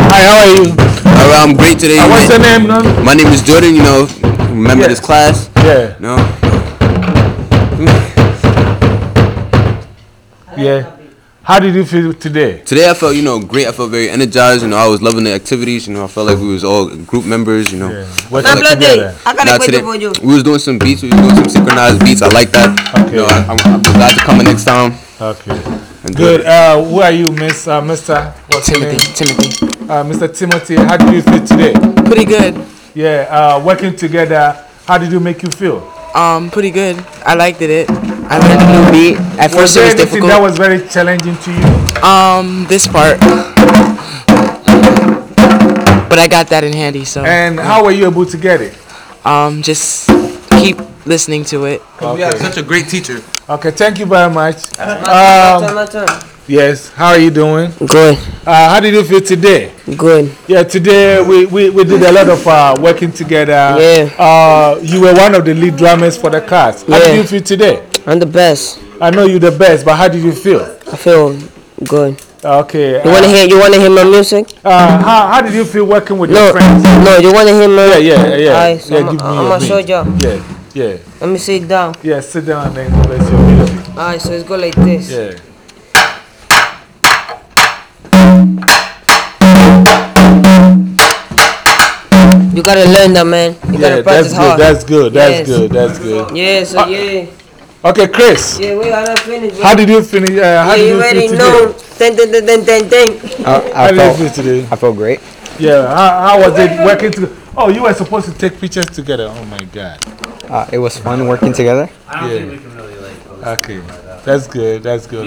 Hi, how are you? I'm great today. What's your name, no? My name is Jordan. Remember this class? Yeah. No. Yeah. How did you feel today? Today I felt, great. I felt very energized. I was loving the activities. I felt like we was all group members. Yeah. Working together. Today we was doing some beats. We was doing some synchronized beats. I like that. Okay. I'm glad to come in next time. Okay. Good. Who are you, Mr.? What's your name? Timothy. Mr. Timothy, how did you feel today? Pretty good. Yeah. Working together, how did it make you feel? Pretty good. I liked it. I learned a new beat. At first it was difficult. That was very challenging to you? This part. But I got that in handy, so. And how were you able to get it? Just keep listening to it. Okay. We have such a great teacher. Okay, thank you very much. My turn. Yes, how are you doing? Good. How did you feel today? Good. Yeah, today we did a lot of working together. Yeah. You were one of the lead drummers for the class. How did you feel today? I'm the best. I know you're the best, but how did you feel? I feel good. Okay. You wanna hear my music? How did you feel working with your friends? No, you wanna hear my Yeah. Alright, so Yeah, give me I'm your gonna show you. Yeah. Let me sit down. Yeah, sit down and then play your music. Alright, so it's go like this. Yeah. You gotta learn that, man. You gotta practice hard. That's good. Yes. That's good. Yeah, so yeah. Okay, Chris. Yeah, we gotta finish. How did you finish? How did you already feel know. today? How did you feel today? I felt great. Yeah. How was it working together? Oh, you were supposed to take pictures together. Oh my God. It was fun working together. I don't think we can really post. Okay, that's good. That's good.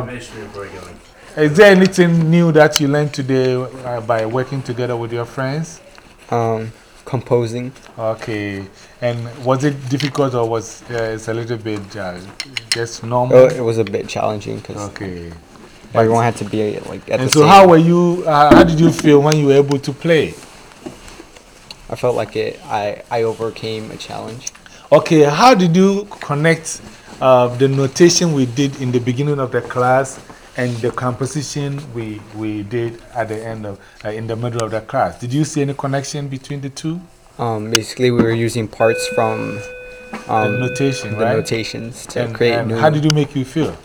Is Is there anything new that you learned today by working together with your friends? Composing. Okay. And was it difficult or was it a little bit just normal? Oh, it was a bit challenging because everyone had to be like at the same. So how were you? How did you feel when you were able to play? I felt like I overcame a challenge. Okay. How did you connect the notation we did in the beginning of the class and the composition we did at the end of in the middle of the class? Did you see any connection between the two? Basically, we were using parts from the notation, right? Notations to create new. How did it make you feel?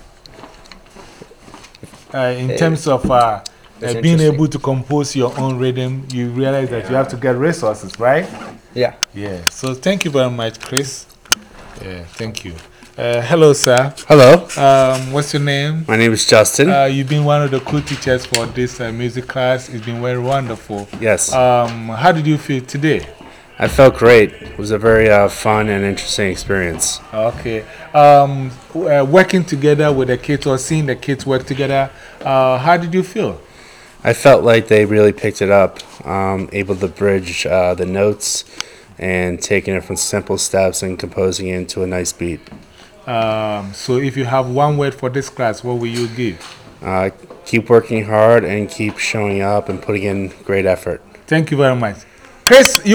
In terms of being able to compose your own rhythm, you realize that you have to get resources, right? Yeah. Yeah. So thank you very much, Chris. Yeah, thank you. Hello, sir. Hello. What's your name? My name is Justin. You've been one of the cool teachers for this music class. It's been very wonderful. Yes. How did you feel today? I felt great. It was a very fun and interesting experience. Okay. Working together with the kids or seeing the kids work together, how did you feel? I felt like they really picked it up, able to bridge the notes and taking it from simple steps and composing it into a nice beat. So if you have one word for this class, what will you give? Keep working hard and keep showing up and putting in great effort. Thank you very much. Chris,